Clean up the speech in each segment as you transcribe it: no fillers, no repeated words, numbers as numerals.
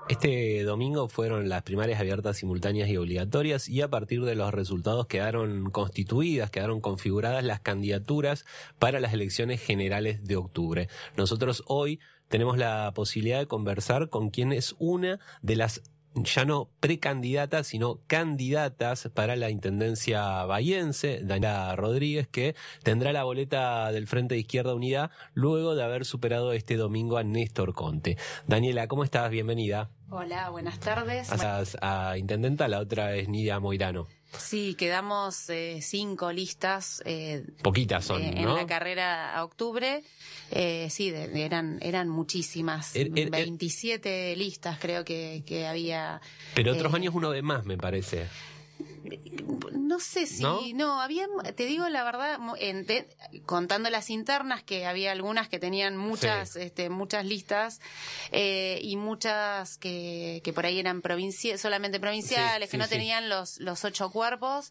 Este domingo fueron las primarias abiertas, simultáneas y obligatorias, y a partir de los resultados quedaron constituidas, quedaron configuradas las candidaturas para las elecciones generales de octubre. Nosotros hoy tenemos la posibilidad de conversar con quien es una de las ya no precandidatas, sino candidatas para la intendencia bahiense, Daniela Rodríguez, que tendrá la boleta del Frente de Izquierda Unida luego de haber superado este domingo a Néstor Conte. Daniela, ¿cómo estás? Bienvenida. Hola, buenas tardes. A intendenta, la otra es Nidia Moirano. Sí, quedamos 5 listas. Poquitas son, en ¿no? la carrera a octubre. Sí, eran muchísimas. 27 listas creo que había. Pero otros años uno ve más, me parece. No sé si, no, había, te digo la verdad, contando las internas, que había algunas que tenían muchas, sí, muchas listas, y muchas que por ahí eran solamente provinciales, sí, que no tenían los 8 cuerpos.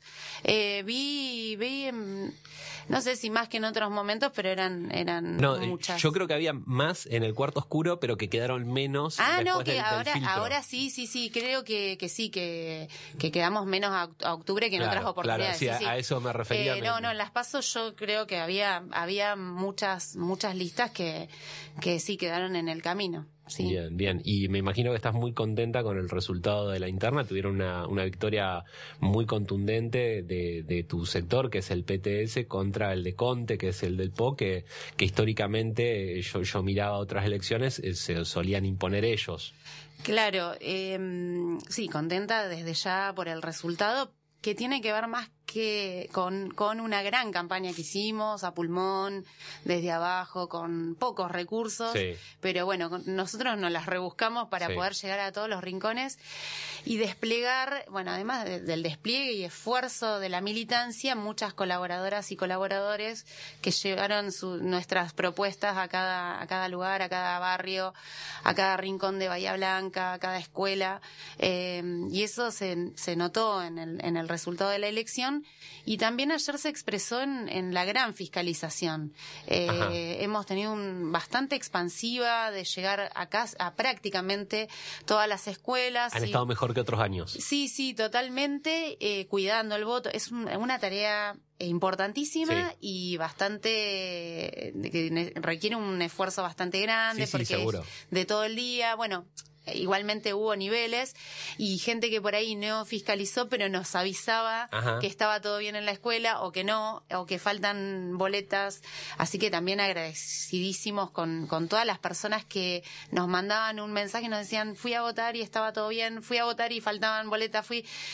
Vi no sé si más que en otros momentos, pero eran muchas. Yo creo que había más en el cuarto oscuro, pero que quedaron menos. Ahora sí, creo que sí, que quedamos menos a octubre que en otras oportunidades. Claro, sí, a eso me refería. En las PASO yo creo que había muchas listas que sí quedaron en el camino. Sí. Bien. Y me imagino que estás muy contenta con el resultado de la interna. Tuvieron una victoria muy contundente de tu sector, que es el PTS, contra el de Conte, que es el del PO, que históricamente yo miraba otras elecciones, se solían imponer ellos. Claro, sí, contenta desde ya por el resultado, que tiene que ver más que con una gran campaña que hicimos a pulmón, desde abajo, con pocos recursos, sí, pero bueno, nosotros nos las rebuscamos para poder llegar a todos los rincones y desplegar, bueno, además del despliegue y esfuerzo de la militancia, muchas colaboradoras y colaboradores que llevaron nuestras propuestas a cada lugar, a cada barrio, a cada rincón de Bahía Blanca, a cada escuela, y eso se notó en el resultado de la elección. Y también ayer se expresó en la gran fiscalización. Hemos tenido bastante expansiva de llegar a prácticamente todas las escuelas. Han estado mejor que otros años. Sí, totalmente, cuidando el voto. Es una tarea importantísima, sí, y bastante que requiere un esfuerzo bastante grande, porque seguro, es de todo el día. Bueno, igualmente hubo niveles y gente que por ahí no fiscalizó, pero nos avisaba que estaba todo bien en la escuela o que no, o que faltan boletas. Así que también agradecidísimos con todas las personas que nos mandaban un mensaje y nos decían: fui a votar y estaba todo bien, fui a votar y faltaban boletas,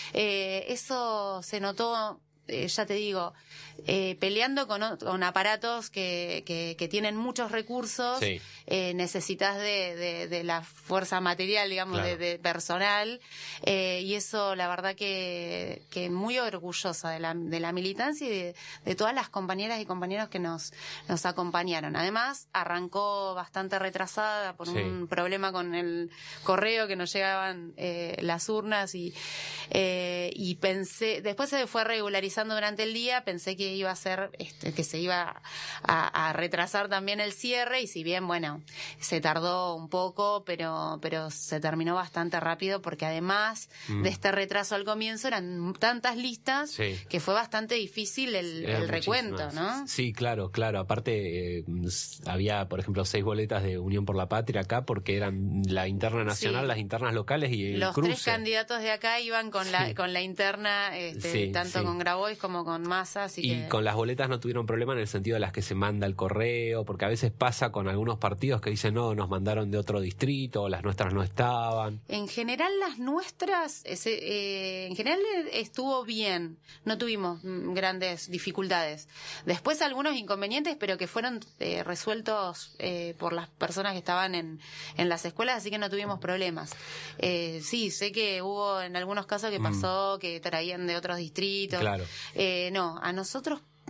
eso se notó. Ya te digo, peleando con aparatos que tienen muchos recursos, sí, necesitas de la fuerza material, digamos, claro, de personal, y eso la verdad que muy orgullosa de la militancia y de todas las compañeras y compañeros que nos acompañaron. Además, arrancó bastante retrasada por un problema con el correo, que nos llegaban las urnas, y pensé, después se fue regularizando durante el día, pensé que iba a ser, que se iba a retrasar también el cierre, y si bien, bueno, se tardó un poco, pero se terminó bastante rápido, porque además de este retraso al comienzo eran tantas listas, sí, que fue bastante difícil el recuento, ¿no? Sí, claro. Aparte, había, por ejemplo, 6 boletas de Unión por la Patria acá, porque eran la interna nacional, sí, las internas locales y el los cruce. 3 candidatos de acá iban con la interna, tanto con Grabois como con Massa. Y con las boletas no tuvieron problema en el sentido de las que se manda el correo, porque a veces pasa con algunos partidos que dicen: no, nos mandaron de otro distrito, las nuestras no estaban. En general las nuestras, en general estuvo bien, no tuvimos grandes dificultades. Después algunos inconvenientes, pero que fueron resueltos por las personas que estaban en las escuelas, así que no tuvimos problemas. Sí, sé que hubo en algunos casos que pasó que traían de otros distritos. Claro. No, a nosotros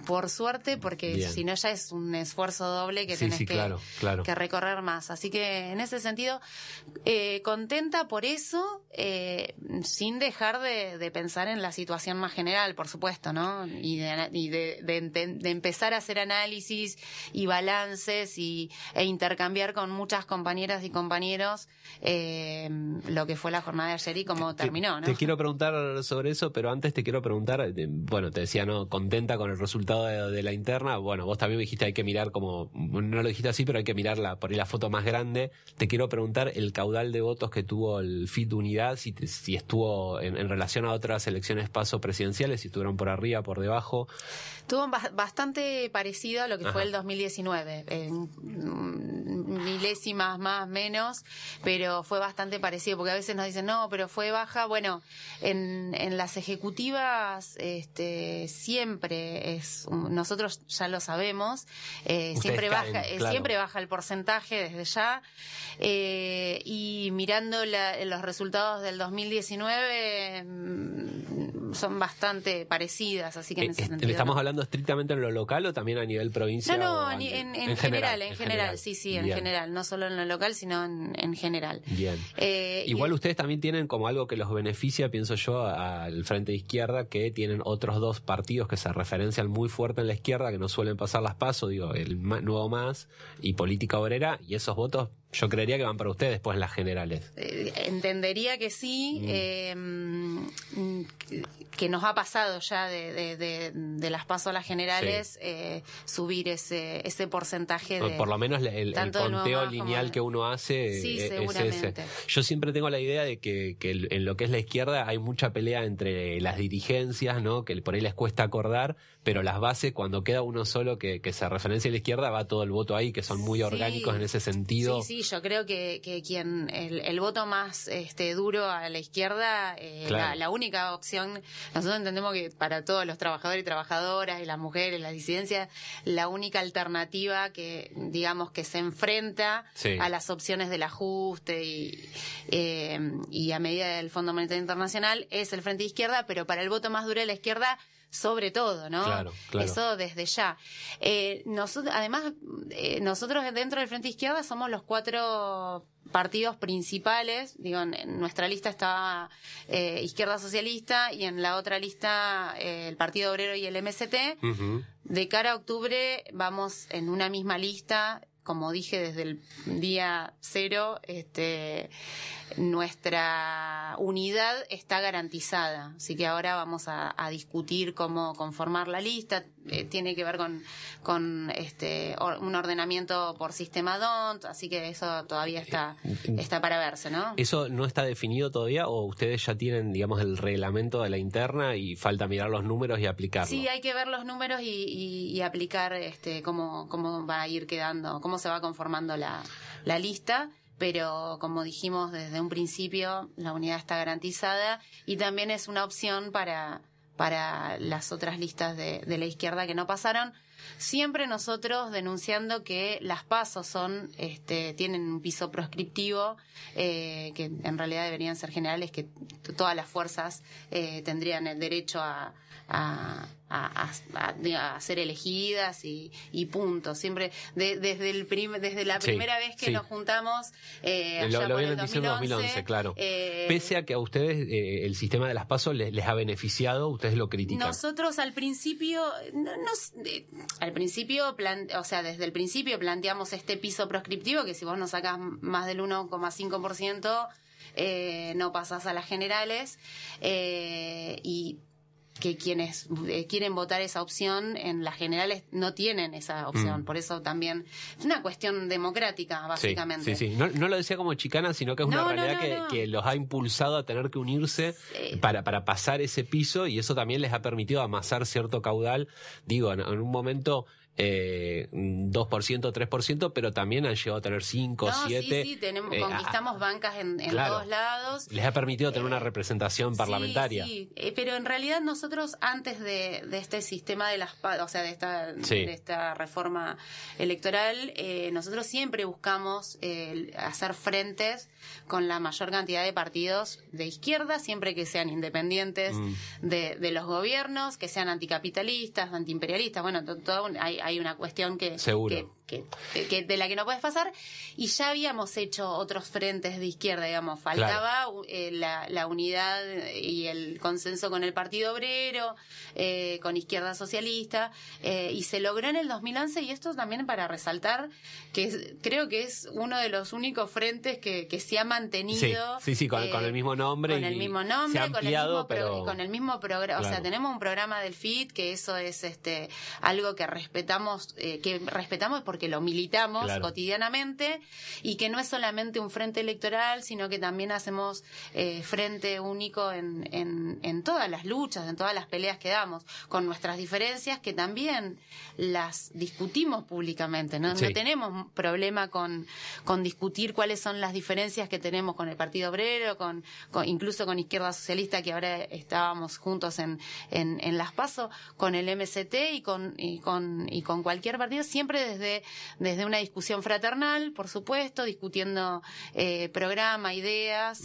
por suerte, porque si no ya es un esfuerzo doble que tenés que recorrer más. Así que en ese sentido, contenta por eso, sin dejar de pensar en la situación más general, por supuesto, ¿no? Y de empezar a hacer análisis y balances e intercambiar con muchas compañeras y compañeros lo que fue la jornada de ayer y cómo terminó, ¿no? Te quiero preguntar sobre eso, pero antes te quiero preguntar, bueno, te decía, ¿no? Contenta con el resultado de la interna. Bueno, vos también me dijiste hay que mirar como, no lo dijiste así, pero hay que mirar por ahí la foto más grande. Te quiero preguntar el caudal de votos que tuvo el FIT Unidad, si estuvo en relación a otras elecciones paso presidenciales, si estuvieron por arriba, por debajo. Estuvo bastante parecido a lo que fue el 2019, milésimas más, menos, pero fue bastante parecido, porque a veces nos dicen, no, pero fue baja. Bueno, en las ejecutivas siempre nosotros ya lo sabemos, siempre baja el porcentaje desde ya, y mirando los resultados del 2019 son bastante parecidas, así que en ese sentido. ¿Estamos hablando estrictamente en lo local o también a nivel provincia? No, en general, sí, en general, no solo en lo local, sino en general. Bien. Igual ustedes también tienen como algo que los beneficia, pienso yo, al Frente de Izquierda, que tienen otros dos partidos que se referencian muy fuerte en la izquierda, que no suelen pasar las PASO, digo, el Nuevo Más y Política Obrera, y esos votos yo creería que van para ustedes después en las generales. Entendería que sí, que nos ha pasado ya de las PASO a las generales, subir ese porcentaje de... Por lo menos el conteo lineal que uno hace es ese. Yo siempre tengo la idea de que en lo que es la izquierda hay mucha pelea entre las dirigencias, ¿no? Que por ahí les cuesta acordar, pero las bases, cuando queda uno solo que se referencia a la izquierda, va todo el voto ahí, que son muy orgánicos en ese sentido. Sí, yo creo que quien el voto más duro a la izquierda, la única opción, nosotros entendemos que para todos los trabajadores y trabajadoras y las mujeres, las disidencias, la única alternativa que, digamos, que se enfrenta a las opciones del ajuste y a medida del Fondo Monetario Internacional es el Frente de Izquierda, pero para el voto más duro de la izquierda, sobre todo, ¿no? Claro. Eso desde ya. Además, nosotros dentro del Frente Izquierda somos los 4 partidos principales. Digo, en nuestra lista estaba Izquierda Socialista y en la otra lista el Partido Obrero y el MST. Uh-huh. De cara a octubre vamos en una misma lista. Como dije desde el día 0, nuestra unidad está garantizada. Así que ahora vamos a discutir cómo conformar la lista. Tiene que ver con un ordenamiento por sistema DONT, así que eso todavía está para verse, ¿no? ¿Eso no está definido todavía o ustedes ya tienen, digamos, el reglamento de la interna y falta mirar los números y aplicarlo? Sí, hay que ver los números y aplicar cómo va a ir quedando, cómo se va conformando la lista. Pero como dijimos desde un principio, la unidad está garantizada y también es una opción para las otras listas de la izquierda que no pasaron. Siempre nosotros denunciando que las PASO tienen un piso proscriptivo, que en realidad deberían ser generales, que todas las fuerzas tendrían el derecho a ser elegidas y punto. Siempre desde la primera vez que nos juntamos, lo vieron diciendo 2011, claro. Pese a que a ustedes el sistema de las PASO les ha beneficiado, ustedes lo critican. Nosotros al principio desde el principio planteamos este piso proscriptivo, que si vos no sacás más del 1,5%, no pasás a las generales, y que quienes quieren votar esa opción en las generales no tienen esa opción. Por eso también es una cuestión democrática, básicamente. Sí. No lo decía como chicana, sino que es una realidad que los ha impulsado a tener que unirse para pasar ese piso, y eso también les ha permitido amasar cierto caudal. Digo, en un momento 2%, 3%, pero también han llegado a tener 5, 7. Sí, conquistamos bancas en claro, todos lados. Les ha permitido tener una representación parlamentaria. Sí, pero en realidad nosotros antes de este sistema de de esta reforma electoral, nosotros siempre buscamos hacer frentes con la mayor cantidad de partidos de izquierda, siempre que sean independientes de los gobiernos, que sean anticapitalistas, antiimperialistas. Bueno, hay una cuestión que de la que no puedes pasar, y ya habíamos hecho otros frentes de izquierda, digamos, faltaba la unidad y el consenso con el Partido Obrero, con Izquierda Socialista, y se logró en el 2011, y esto también para resaltar que creo que es uno de los únicos frentes que se ha mantenido. Sí, con el mismo nombre. Con el mismo nombre, se ha ampliado, con el mismo programa. Claro. O sea, tenemos un programa del FIT, que eso es algo que respetamos porque lo militamos cotidianamente, y que no es solamente un frente electoral, sino que también hacemos frente único en todas las luchas, en todas las peleas que damos, con nuestras diferencias, que también las discutimos públicamente, ¿no? No tenemos problema con discutir cuáles son las diferencias que tenemos con el Partido Obrero, incluso con Izquierda Socialista, que ahora estábamos juntos en las PASO, con el MST y con cualquier partido, siempre desde una discusión fraternal, por supuesto, discutiendo programa, ideas,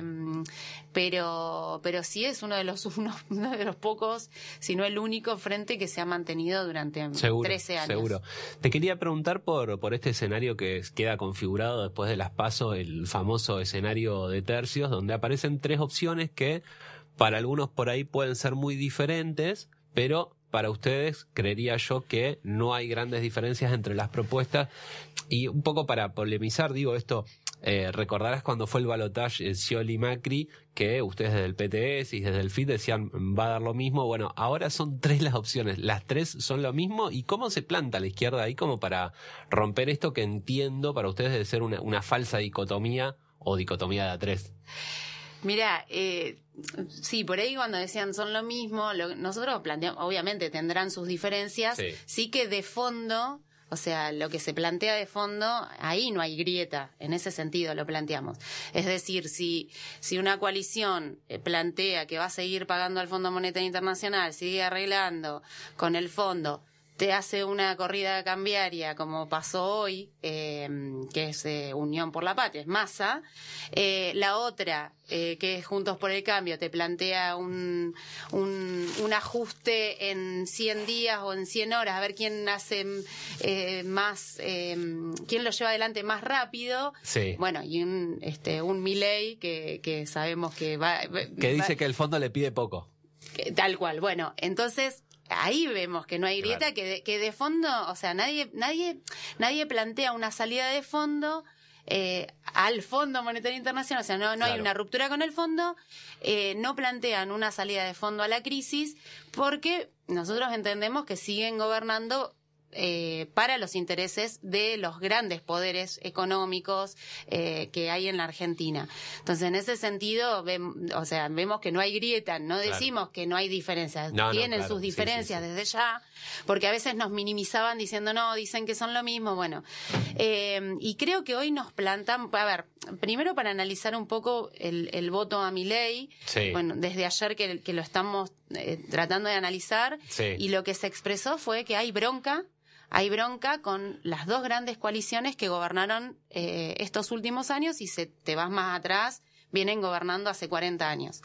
pero sí es uno de los pocos, si no el único frente que se ha mantenido durante 13 años. Seguro. Te quería preguntar por este escenario que queda configurado después de las PASO, el famoso escenario de tercios, donde aparecen 3 opciones que para algunos por ahí pueden ser muy diferentes, pero para ustedes creería yo que no hay grandes diferencias entre las propuestas. Y un poco para polemizar, digo esto, recordarás cuando fue el balotaje Scioli-Macri, que ustedes desde el PTS y desde el FIT decían va a dar lo mismo. Bueno, ahora son 3 las opciones, las 3 son lo mismo. ¿Y cómo se planta la izquierda ahí como para romper esto que entiendo para ustedes de ser una falsa dicotomía o dicotomía de A3? Mira, sí, por ahí cuando decían son lo mismo, nosotros planteamos, obviamente tendrán sus diferencias, sí que de fondo, o sea, lo que se plantea de fondo, ahí no hay grieta, en ese sentido lo planteamos. Es decir, si una coalición plantea que va a seguir pagando al Fondo Monetario Internacional, sigue arreglando con el fondo, te hace una corrida cambiaria como pasó hoy, que es Unión por la Patria, es Massa. La otra, que es Juntos por el Cambio, te plantea un ajuste en 100 días o en 100 horas, a ver quién hace quién lo lleva adelante más rápido. Sí. Bueno, y un Milei que sabemos que que dice que el fondo le pide poco. Tal cual. Bueno, entonces ahí vemos que no hay grieta, que de fondo, o sea, nadie plantea una salida de fondo al Fondo Monetario Internacional, o sea, no hay una ruptura con el fondo, no plantean una salida de fondo a la crisis, porque nosotros entendemos que siguen gobernando para los intereses de los grandes poderes económicos que hay en la Argentina. Entonces, en ese sentido, vemos que no hay grieta, no decimos que no hay diferencias, tienen sus diferencias desde ya, porque a veces nos minimizaban diciendo, no, dicen que son lo mismo, bueno. Y creo que hoy nos plantan, a ver, primero para analizar un poco el voto a Milei, bueno, desde ayer que lo estamos tratando de analizar, y lo que se expresó fue que hay bronca con las 2 grandes coaliciones que gobernaron estos últimos años, y si te vas más atrás, vienen gobernando hace 40 años.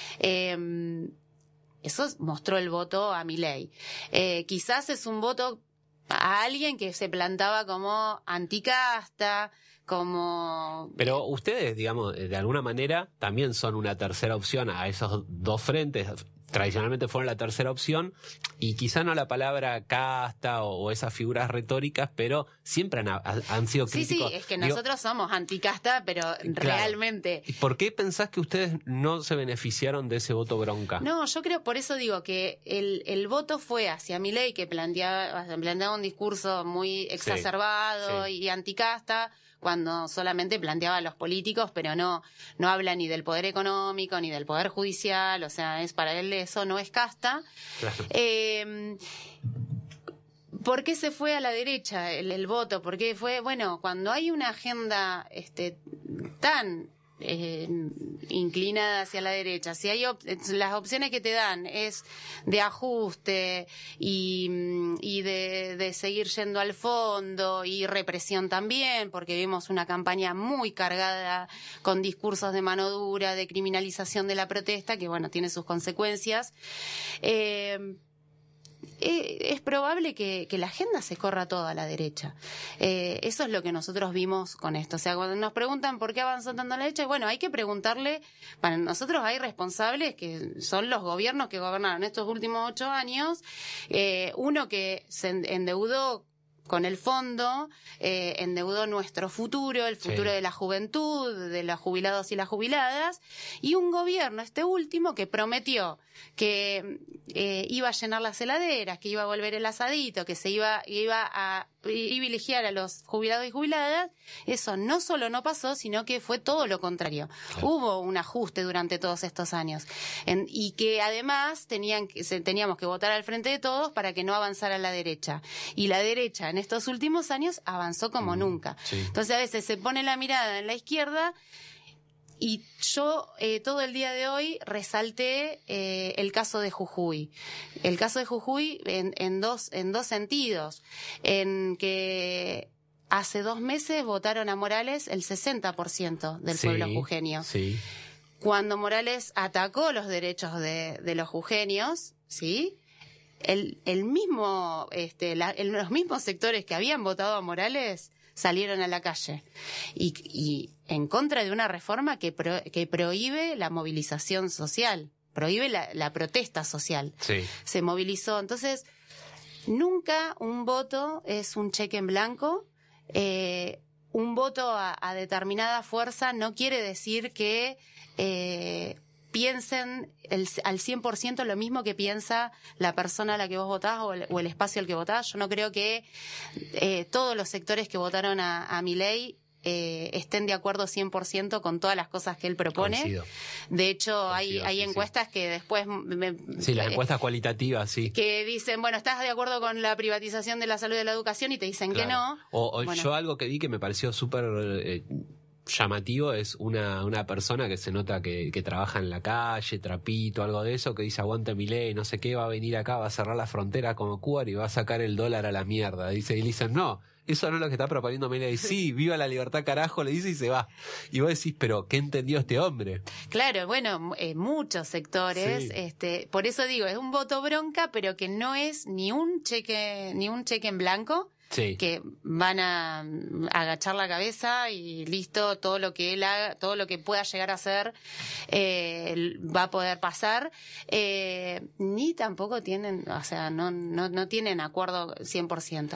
Eso mostró el voto a Milei. Quizás es un voto a alguien que se plantaba como anticasta, como... Pero ustedes, digamos, de alguna manera también son una tercera opción a esos 2 frentes. Tradicionalmente fueron la tercera opción, y quizá no la palabra casta o esas figuras retóricas, pero siempre han sido críticos. Sí, es que nosotros somos anticasta, pero realmente... ¿Y por qué pensás que ustedes no se beneficiaron de ese voto bronca? No, yo creo, por eso digo que el voto fue hacia Milei, que planteaba un discurso muy exacerbado y anticasta, cuando solamente planteaba a los políticos, pero no habla ni del poder económico, ni del poder judicial, o sea, para él eso no es casta. Claro. ¿Por qué se fue a la derecha el voto? Porque fue, bueno, cuando hay una agenda tan inclinada hacia la derecha, si hay las opciones que te dan es de ajuste y de seguir yendo al fondo y represión también, porque vimos una campaña muy cargada con discursos de mano dura, de criminalización de la protesta, que bueno, tiene sus consecuencias. Es probable que la agenda se corra toda a la derecha. Eso es lo que nosotros vimos con esto. O sea, cuando nos preguntan por qué avanzó tanto a la derecha, bueno, hay que preguntarle, para nosotros hay responsables que son los gobiernos que gobernaron estos últimos 8 años, uno que se endeudó con el fondo, endeudó nuestro futuro, el futuro de la juventud, de los jubilados y las jubiladas, y un gobierno, este último, que prometió que iba a llenar las heladeras, que iba a volver el asadito, que se iba a privilegiar a los jubilados y jubiladas. Eso no solo no pasó, sino que fue todo lo contrario. Claro. Hubo un ajuste durante todos estos años y que además teníamos que votar al Frente de Todos para que no avanzara la derecha. Y la derecha en estos últimos años avanzó como nunca. Sí. Entonces a veces se pone la mirada en la izquierda. Y yo todo el día de hoy resalté el caso de Jujuy. El caso de Jujuy en dos sentidos. En que hace 2 meses votaron a Morales el 60% del pueblo jujeño. Sí. Cuando Morales atacó los derechos de los jujeños, ¿sí? El mismo, los mismos sectores que habían votado a Morales salieron a la calle y en contra de una reforma que prohíbe la movilización social, prohíbe la protesta social. Sí. Se movilizó. Entonces, nunca un voto es un cheque en blanco. Un voto a determinada fuerza no quiere decir que piensen al 100% lo mismo que piensa la persona a la que vos votás o el espacio al que votás. Yo no creo que todos los sectores que votaron a Milei estén de acuerdo 100% con todas las cosas que él propone. Coincido. De hecho, hay encuestas que después... las encuestas cualitativas, sí. Que dicen, bueno, ¿estás de acuerdo con la privatización de la salud y de la educación? Y te dicen que no. Bueno. Yo algo que vi que me pareció súper... llamativo es una persona que se nota que trabaja en la calle, trapito, algo de eso, que dice aguante Milei, no sé qué, va a venir acá, va a cerrar la frontera como Cuba y va a sacar el dólar a la mierda. Dice, y le dicen, no, eso no es lo que está proponiendo Milei. Sí, viva la libertad carajo, le dice y se va. Y vos decís, pero ¿qué entendió este hombre? Claro, bueno, muchos sectores, sí. Por eso digo, es un voto bronca, pero que no es ni un cheque en blanco. Sí. Que van a agachar la cabeza y listo, todo lo que él haga, todo lo que pueda llegar a hacer va a poder pasar, ni tampoco tienen, o sea, no tienen acuerdo 100%.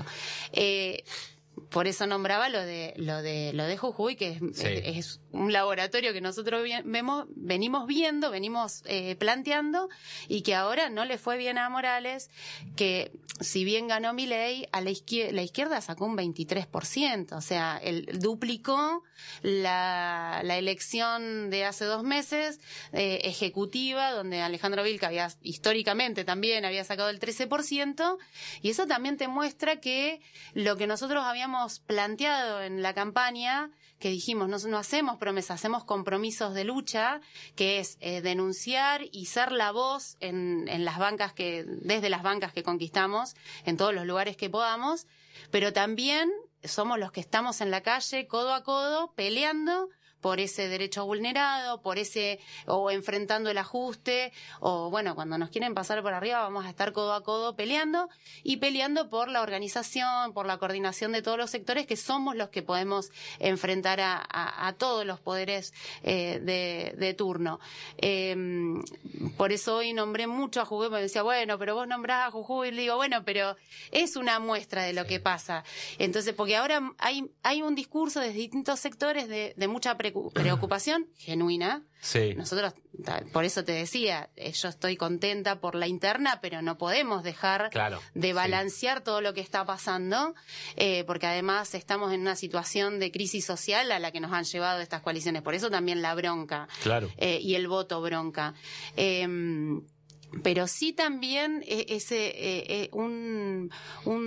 Por eso nombraba lo de Jujuy, que es un laboratorio que nosotros venimos viendo, planteando, y que ahora no le fue bien a Morales, que si bien ganó Milei, la izquierda sacó un 23%, o sea, él duplicó la elección de hace 2 meses, ejecutiva, donde Alejandro Vilca históricamente también había sacado el 13%, y eso también te muestra que lo que nosotros habíamos planteado en la campaña, que dijimos, no hacemos promesas, hacemos compromisos de lucha, que es denunciar y ser la voz en las bancas desde las bancas que conquistamos, en todos los lugares que podamos, pero también somos los que estamos en la calle, codo a codo, peleando por ese derecho vulnerado, o enfrentando el ajuste, o bueno, cuando nos quieren pasar por arriba vamos a estar codo a codo peleando por la organización, por la coordinación de todos los sectores, que somos los que podemos enfrentar a todos los poderes de turno. Por eso hoy nombré mucho a Jujuy, porque me decía, bueno, pero vos nombrás a Jujuy, y le digo, bueno, pero es una muestra de lo que pasa. Entonces, porque ahora hay un discurso de distintos sectores de mucha preocupación genuina. Sí. Nosotros, por eso te decía, yo estoy contenta por la interna, pero no podemos dejar de balancear todo lo que está pasando, porque además estamos en una situación de crisis social a la que nos han llevado estas coaliciones. Por eso también la bronca y el voto bronca. pero sí también un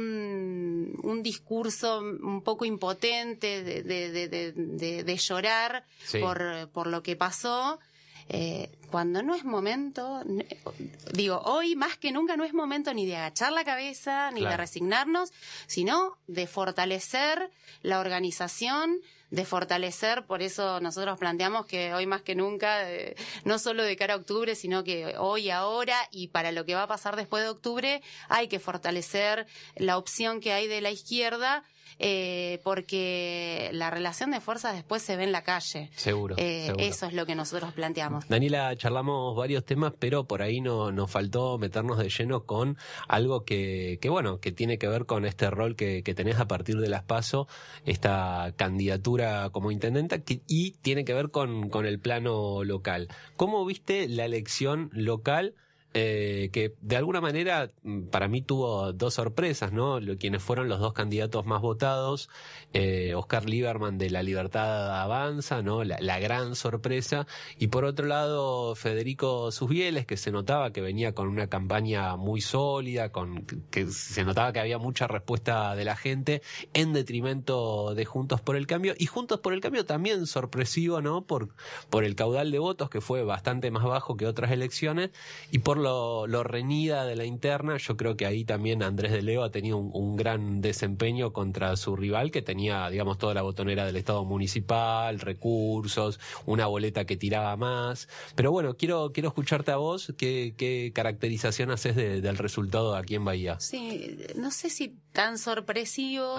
discurso un poco impotente de llorar por lo que pasó, cuando no es momento, digo, hoy más que nunca no es momento ni de agachar la cabeza, ni de resignarnos, sino de fortalecer la organización, de fortalecer, por eso nosotros planteamos que hoy más que nunca, no solo de cara a octubre, sino que hoy, ahora y para lo que va a pasar después de octubre, hay que fortalecer la opción que hay de la izquierda, porque la relación de fuerzas después se ve en la calle. Seguro. Eso es lo que nosotros planteamos. Daniela, charlamos varios temas, pero por ahí nos faltó meternos de lleno con algo que tiene que ver con este rol que tenés a partir de las PASO, esta candidatura como intendenta, y tiene que ver con el plano local. ¿Cómo viste la elección local? Que de alguna manera para mí tuvo dos sorpresas, ¿no? Quienes fueron los dos candidatos más votados, Oscar Lieberman de La Libertad Avanza, ¿no? La gran sorpresa, y por otro lado Federico Susbieles, que se notaba que venía con una campaña muy sólida, que se notaba que había mucha respuesta de la gente en detrimento de Juntos por el Cambio, y Juntos por el Cambio también sorpresivo, ¿no? Por el caudal de votos, que fue bastante más bajo que otras elecciones, y por lo reñida de la interna. Yo creo que ahí también Andrés de Leo ha tenido un gran desempeño contra su rival, que tenía, digamos, toda la botonera del Estado municipal, recursos, una boleta que tiraba más. Pero bueno, quiero escucharte a vos. ¿Qué caracterización haces del resultado aquí en Bahía? Sí, no sé si tan sorpresivo,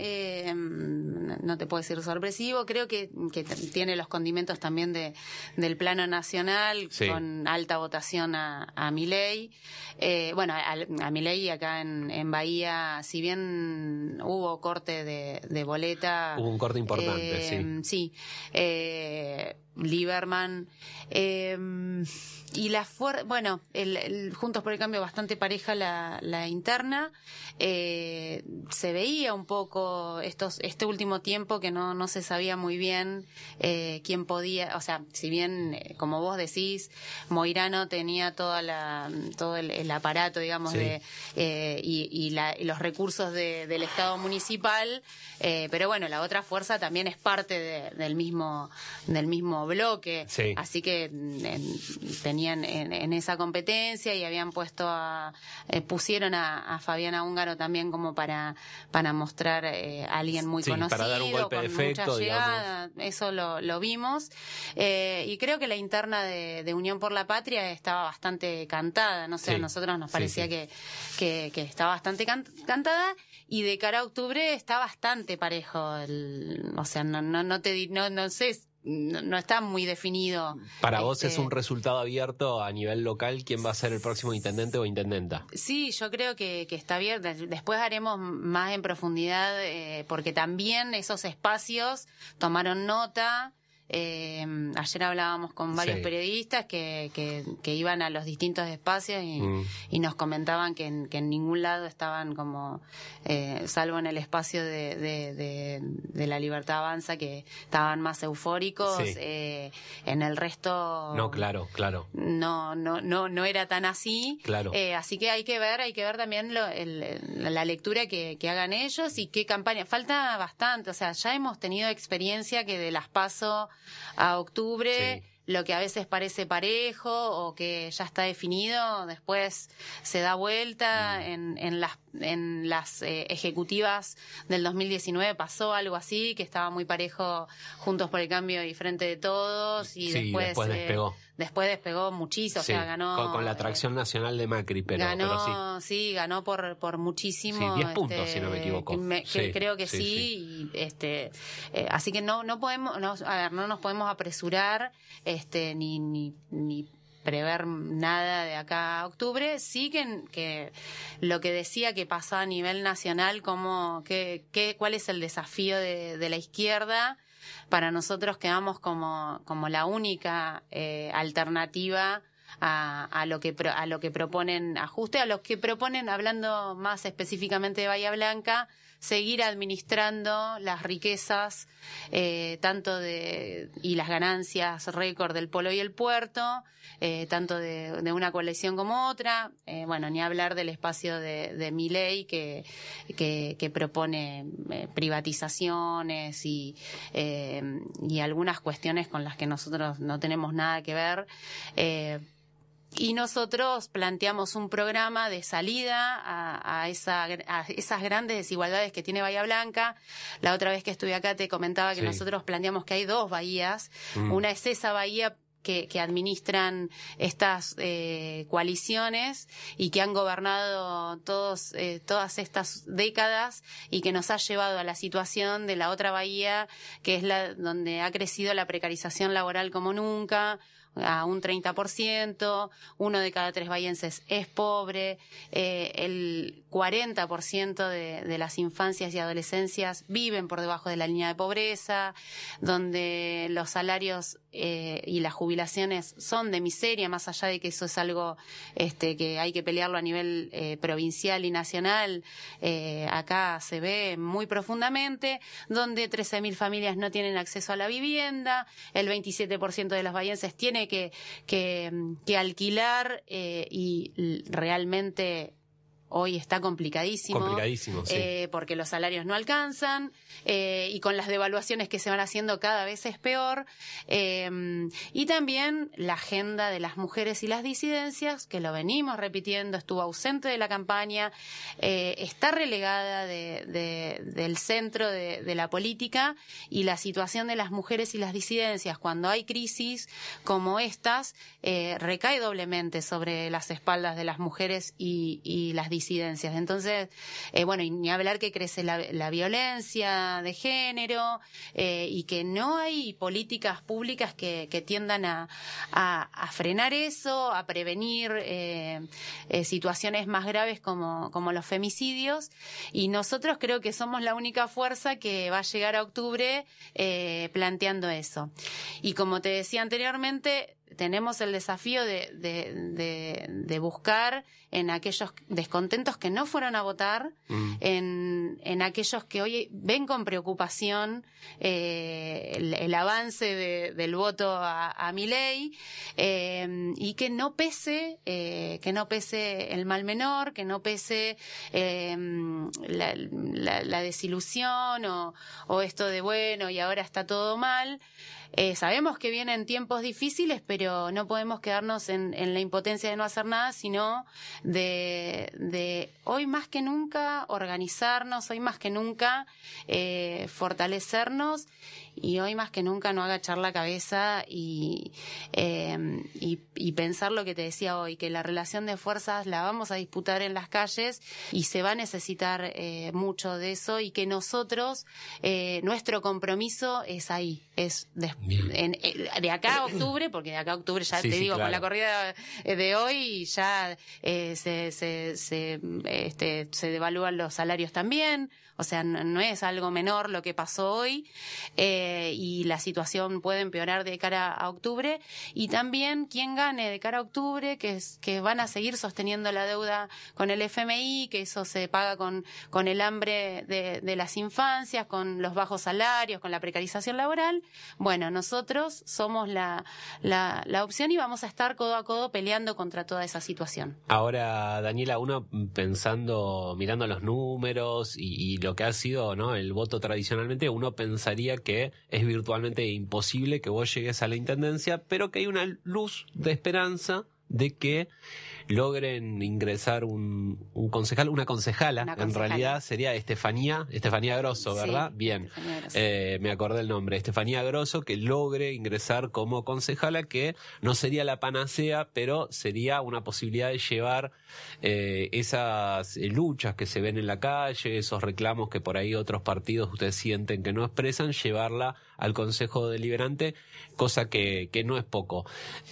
no te puedo decir sorpresivo, creo que tiene los condimentos también del plano nacional, con alta votación a Milei. A Milei acá en Bahía, si bien hubo corte de boleta. Hubo un corte importante, sí. Lieberman, y Juntos por el Cambio bastante pareja la interna. Se veía un poco este último tiempo que no se sabía muy bien quién podía, o sea, si bien como vos decís, Moirano tenía todo el aparato, digamos, y los recursos del Estado municipal, pero bueno, la otra fuerza también es parte del mismo bloque, así que tenían en esa competencia, y habían pusieron a Fabiana Húngaro también como para mostrar a alguien muy conocido, para dar un golpe de efecto, mucha llegada, digamos. Eso lo vimos, y creo que la interna de Unión por la Patria estaba bastante cantada, no sé, a nosotros nos parecía que estaba bastante cantada, y de cara a octubre está bastante parejo, o sea, no sé, no está muy definido. Para vos es un resultado abierto a nivel local quién va a ser el próximo intendente o intendenta. Sí, yo creo que está abierto. Después haremos más en profundidad, porque también esos espacios tomaron nota. Ayer hablábamos con varios periodistas que iban a los distintos espacios y nos comentaban que en ningún lado estaban como, salvo en el espacio de La Libertad Avanza, que estaban más eufóricos. En el resto no, claro no era tan así, así que hay que ver también la lectura que hagan ellos, y qué campaña. Falta bastante, o sea, ya hemos tenido experiencia que de las PASO a octubre, lo que a veces parece parejo o que ya está definido, después se da vuelta. En las ejecutivas del 2019 pasó algo así, que estaba muy parejo Juntos por el Cambio y Frente de Todos, y después despegó. Después despegó muchísimo, o sea, ganó con la atracción nacional de Macri, pero ganó por muchísimo. 10 puntos, si no me equivoco. Creo que sí. Y, así que no nos podemos apresurar, ni prever nada de acá a octubre. Sí que lo que decía que pasaba a nivel nacional, cuál es el desafío de la izquierda. Para nosotros quedamos como la única alternativa a lo que proponen ajuste, a los que proponen, hablando más específicamente de Bahía Blanca, seguir administrando las riquezas y las ganancias récord del polo y el puerto, tanto de una coalición como otra. Bueno, ni hablar del espacio de Milei que propone privatizaciones y algunas cuestiones con las que nosotros no tenemos nada que ver. Y nosotros planteamos un programa de salida a esas grandes desigualdades que tiene Bahía Blanca. La otra vez que estuve acá te comentaba que nosotros planteamos que hay dos bahías. Una es esa bahía que administran estas coaliciones y que han gobernado todas estas décadas y que nos ha llevado a la situación de la otra bahía, que es donde ha crecido la precarización laboral como nunca, a un 30%, 1 de cada 3 bahienses es pobre, el 40% de las infancias y adolescencias viven por debajo de la línea de pobreza, donde los salarios y las jubilaciones son de miseria, más allá de que eso es algo que hay que pelearlo a nivel provincial y nacional. Acá se ve muy profundamente, donde 13.000 familias no tienen acceso a la vivienda, el 27% de las bahienses tiene que alquilar y realmente hoy está complicadísimo, sí. Porque los salarios no alcanzan y con las devaluaciones que se van haciendo cada vez es peor. Y también la agenda de las mujeres y las disidencias, que lo venimos repitiendo, estuvo ausente de la campaña, está relegada del centro de la política, y la situación de las mujeres y las disidencias cuando hay crisis como estas recae doblemente sobre las espaldas de las mujeres y las disidencias. Entonces, bueno, y ni hablar que crece la violencia de género y que no hay políticas públicas que tiendan a frenar eso, a prevenir situaciones más graves como los femicidios. Y nosotros creo que somos la única fuerza que va a llegar a octubre planteando eso. Y como te decía anteriormente, tenemos el desafío de buscar en aquellos descontentos que no fueron a votar, en aquellos que hoy ven con preocupación el avance del voto a Milei, y que no pese el mal menor, que no pese la desilusión o esto de bueno y ahora está todo mal. Sabemos que vienen tiempos difíciles, pero no podemos quedarnos en la impotencia de no hacer nada, sino de hoy más que nunca organizarnos, hoy más que nunca fortalecernos, y hoy más que nunca no agachar la cabeza y pensar lo que te decía hoy, que la relación de fuerzas la vamos a disputar en las calles y se va a necesitar mucho de eso, y que nosotros, nuestro compromiso es ahí, es de acá a octubre, porque de acá a octubre ya claro. Con la corrida de hoy ya se devalúan los salarios también. O sea, no es algo menor lo que pasó hoy, y la situación puede empeorar de cara a octubre. Y también quien gane de cara a octubre, que van a seguir sosteniendo la deuda con el FMI, que eso se paga con el hambre de las infancias, con los bajos salarios, con la precarización laboral. Bueno, nosotros somos la opción y vamos a estar codo a codo peleando contra toda esa situación. Ahora, Daniela, uno pensando, mirando los números y lo que ha sido, ¿no?, el voto tradicionalmente, uno pensaría que es virtualmente imposible que vos llegues a la intendencia, pero que hay una luz de esperanza de que logren ingresar un concejal, una concejala. En realidad sería Estefanía Grosso, ¿verdad? Sí, bien, me acordé el nombre, Estefanía Grosso, que logre ingresar como concejala, que no sería la panacea, pero sería una posibilidad de llevar esas luchas que se ven en la calle, esos reclamos que por ahí otros partidos ustedes sienten que no expresan, llevarla al Consejo Deliberante, cosa que no es poco.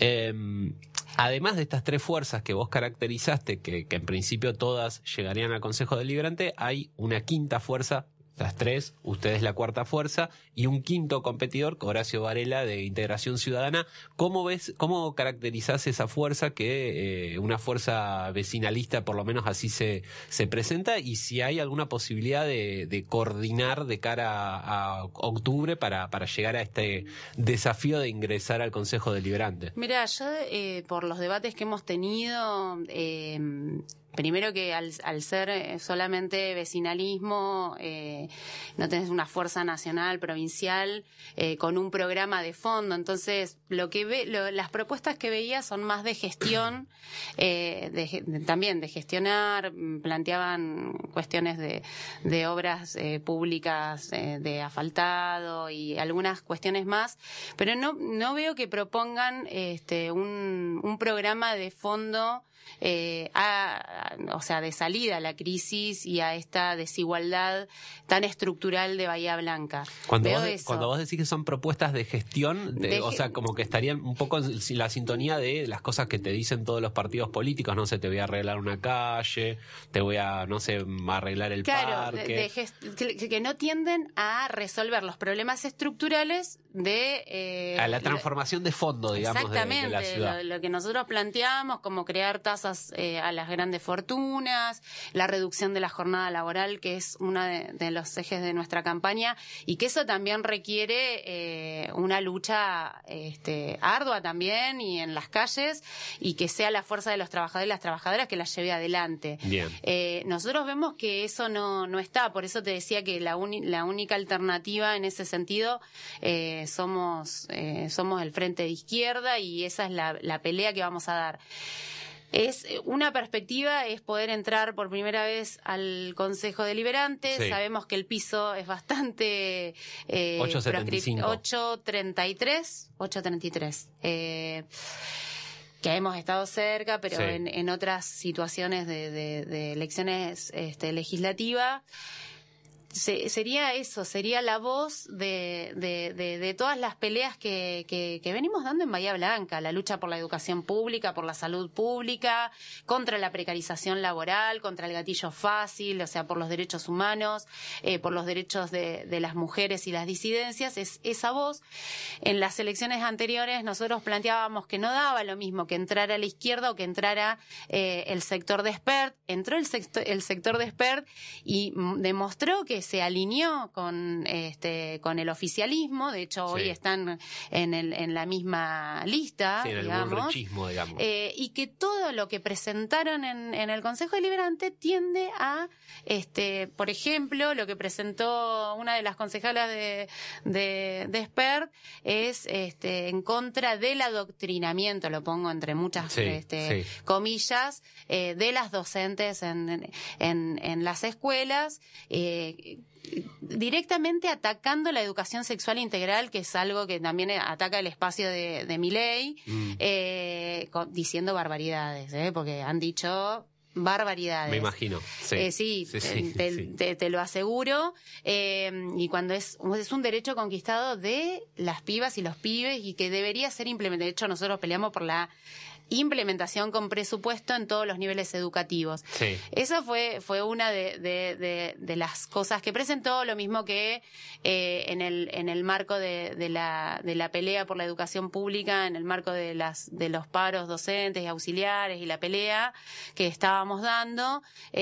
Además de estas 3 fuerzas que vos caracterizaste, que en principio todas llegarían al Consejo Deliberante, hay una quinta fuerza, estas tres, ustedes la cuarta fuerza, y un quinto competidor, Horacio Varela, de Integración Ciudadana. ¿Cómo caracterizás esa fuerza que una fuerza vecinalista, por lo menos así se presenta, y si hay alguna posibilidad de coordinar de cara a octubre para llegar a este desafío de ingresar al Consejo Deliberante? Mira, yo por los debates que hemos tenido, primero que al ser solamente vecinalismo, no tenés una fuerza nacional, provincial, con un programa de fondo. Entonces, las propuestas que veía son más de gestión, también de gestionar, planteaban cuestiones de obras públicas, de asfaltado y algunas cuestiones más, pero no veo que propongan un programa de fondo, o sea, de salida a la crisis y a esta desigualdad tan estructural de Bahía Blanca. Cuando vos decís que son propuestas de gestión, o sea, como que estarían un poco en la sintonía de las cosas que te dicen todos los partidos políticos, no sé, te voy a arreglar una calle, te voy a, no sé, arreglar el parque. Que no tienden a resolver los problemas estructurales a la transformación de fondo, digamos, de la ciudad. Lo que nosotros planteamos, como crear tasas a las grandes fortunas, la reducción de la jornada laboral, que es uno de los ejes de nuestra campaña, y que eso también requiere una lucha ardua también y en las calles, y que sea la fuerza de los trabajadores y las trabajadoras que las lleve adelante. Bien. Nosotros vemos que eso no está, por eso te decía que la única alternativa en ese sentido somos el Frente de Izquierda, y esa es la pelea que vamos a dar. Una perspectiva es poder entrar por primera vez al Consejo Deliberante. Sí. Sabemos que el piso es bastante 8.33 que hemos estado cerca, pero sí, en otras situaciones de elecciones legislativas. Sería eso, sería la voz de todas las peleas que venimos dando en Bahía Blanca, la lucha por la educación pública, por la salud pública, contra la precarización laboral, contra el gatillo fácil, o sea, por los derechos humanos, por los derechos de las mujeres y las disidencias. Es esa voz. En las elecciones anteriores nosotros planteábamos que no daba lo mismo que entrara a la izquierda o que entrara el sector de Espert. Entró el sector de Espert y demostró que se alineó con el oficialismo. De hecho, sí, hoy están en la misma lista, sí, digamos. Y que todo lo que presentaron en el Consejo Deliberante tiende a, por ejemplo, lo que presentó una de las concejalas de Espert es en contra del adoctrinamiento, lo pongo entre muchas comillas, de las docentes en las escuelas, directamente atacando la educación sexual integral, que es algo que también ataca el espacio de Milei, diciendo barbaridades, porque han dicho barbaridades. Me imagino. Sí, te lo aseguro. Y cuando es un derecho conquistado de las pibas y los pibes, y que debería ser implementado. De hecho, nosotros peleamos por la implementación con presupuesto en todos los niveles educativos. Sí. Esa fue una de las cosas que presentó, lo mismo que en el marco de la pelea por la educación pública, en el marco de los paros docentes y auxiliares y la pelea que estábamos dando,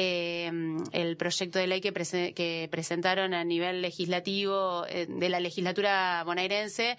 el proyecto de ley que presentaron a nivel legislativo de la legislatura bonaerense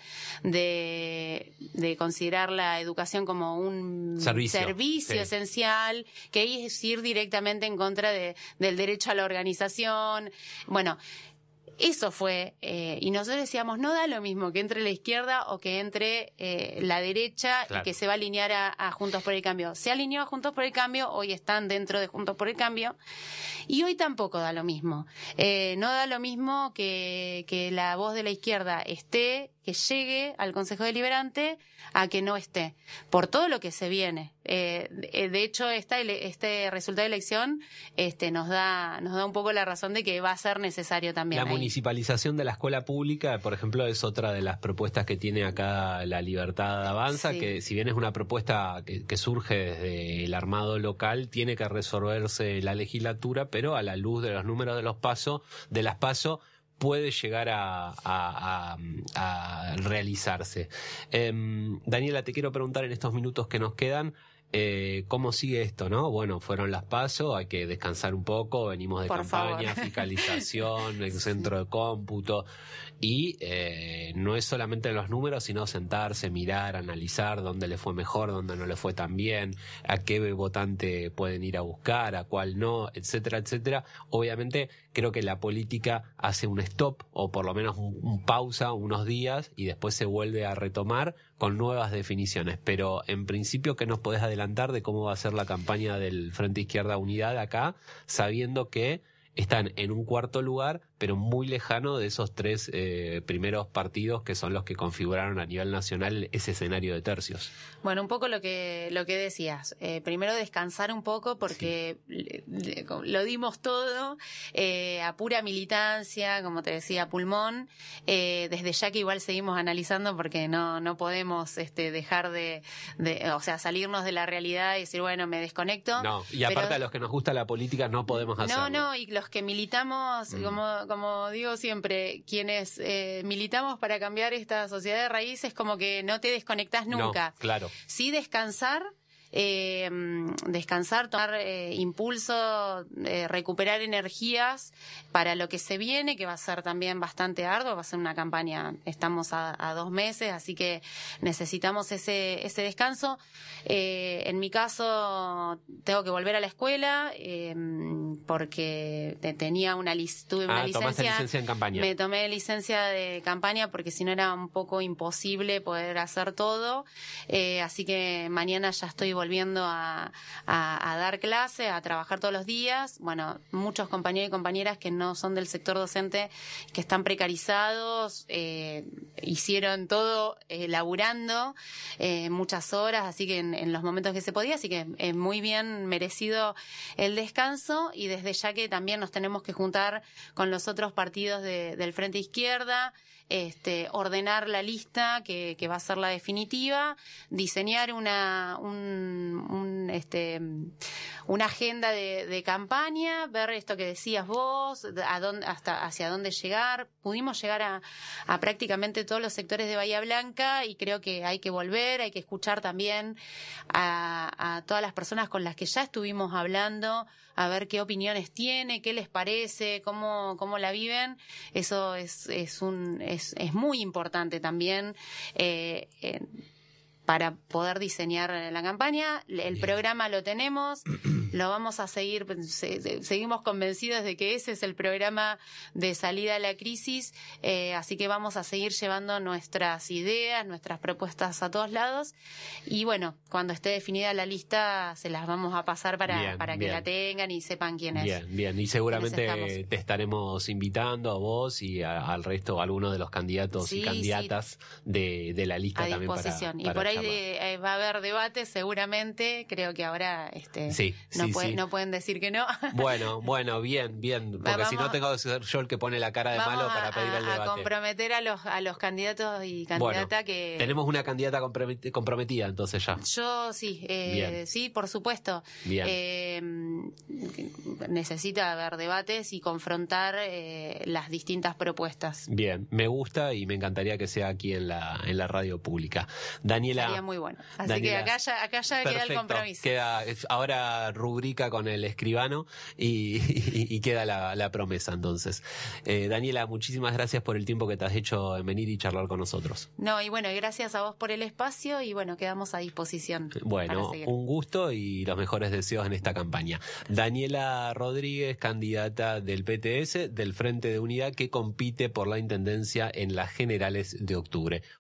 de considerar la educación como un servicio esencial, que es ir directamente en contra del derecho a la organización. Bueno, eso fue, y nosotros decíamos, no da lo mismo que entre la izquierda o que entre la derecha, claro, y que se va a alinear a Juntos por el Cambio. Se alineó a Juntos por el Cambio, hoy están dentro de Juntos por el Cambio, y hoy tampoco da lo mismo. No da lo mismo que la voz de la izquierda esté que llegue al Consejo Deliberante a que no esté, por todo lo que se viene. De hecho, este resultado de elección nos da un poco la razón de que va a ser necesario también. La municipalización de la escuela pública, por ejemplo, es otra de las propuestas que tiene acá La Libertad Avanza, que si bien es una propuesta que surge desde el armado local, tiene que resolverse la legislatura, pero a la luz de los números de las PASO, puede llegar a realizarse. Daniela, te quiero preguntar en estos minutos que nos quedan, ¿cómo sigue esto, no? Bueno, fueron las PASO, hay que descansar un poco, venimos de campaña, fiscalización, el centro de cómputo, y no es solamente los números, sino sentarse, mirar, analizar dónde le fue mejor, dónde no le fue tan bien, a qué votante pueden ir a buscar, a cuál no, etcétera, etcétera. Obviamente, creo que la política hace un stop, o por lo menos un pausa, unos días, y después se vuelve a retomar con nuevas definiciones. Pero en principio, ¿qué nos podés adelantar de cómo va a ser la campaña del Frente Izquierda Unidad acá, sabiendo que están en un cuarto lugar, pero muy lejano de esos tres primeros partidos que son los que configuraron a nivel nacional ese escenario de tercios? Bueno, un poco lo que decías. Primero descansar un poco porque lo dimos todo a pura militancia, como te decía, pulmón. Desde ya que igual seguimos analizando porque no podemos dejar de salirnos de la realidad y decir, bueno, me desconecto. No, y aparte a los que nos gusta la política no podemos hacerlo. No, y los que militamos, como digo siempre, quienes militamos para cambiar esta sociedad de raíces, como que no te desconectás nunca. No, claro. Sí descansar, tomar impulso, recuperar energías para lo que se viene, que va a ser también bastante arduo, va a ser una campaña, estamos a 2 meses, así que necesitamos ese descanso. En mi caso, tengo que volver a la escuela porque tuve una licencia. ¿Tomaste licencia en campaña? Me tomé licencia de campaña porque si no era un poco imposible poder hacer todo, así que mañana ya estoy volviendo a dar clase, a trabajar todos los días. Bueno, muchos compañeros y compañeras que no son del sector docente, que están precarizados, hicieron todo laburando muchas horas, así que en los momentos que se podía, así que muy bien merecido el descanso, y desde ya que también nos tenemos que juntar con los otros partidos del Frente Izquierda, ordenar la lista que va a ser la definitiva, diseñar una agenda de campaña, ver esto que decías vos, hacia dónde llegar. Pudimos llegar a prácticamente todos los sectores de Bahía Blanca, y creo que hay que volver, hay que escuchar también a todas las personas con las que ya estuvimos hablando, a ver qué opiniones tiene, qué les parece, cómo la viven. Eso es muy importante también para poder diseñar la campaña. El programa lo tenemos, lo vamos a seguir, seguimos convencidos de que ese es el programa de salida a la crisis, así que vamos a seguir llevando nuestras ideas, nuestras propuestas a todos lados, y bueno, cuando esté definida la lista se las vamos a pasar para que la tengan y sepan quién es. Bien, y seguramente te estaremos invitando a vos y al resto, a algunos de los candidatos y candidatas de la lista a también disposición. Para y por ahí va a haber debate seguramente, creo que ahora no pueden decir que no. Bueno, bien, porque si no tengo que ser yo el que pone la cara de malo para pedir el debate. A comprometer a los candidatos y candidatas que... Tenemos una candidata comprometida entonces ya. Yo sí, sí, por supuesto. Bien. Necesita haber debates y confrontar las distintas propuestas. Bien, me gusta y me encantaría que sea aquí en la radio pública. Daniela. Sería muy bueno. Así que acá ya perfecto, queda el compromiso. Ahora rubrica con el escribano y queda la promesa entonces. Daniela, muchísimas gracias por el tiempo que te has hecho en venir y charlar con nosotros. No, y bueno, gracias a vos por el espacio y bueno, quedamos a disposición. Bueno, un gusto y los mejores deseos en esta campaña. Daniela Rodríguez, candidata del PTS, del Frente de Unidad, que compite por la intendencia en las generales de octubre.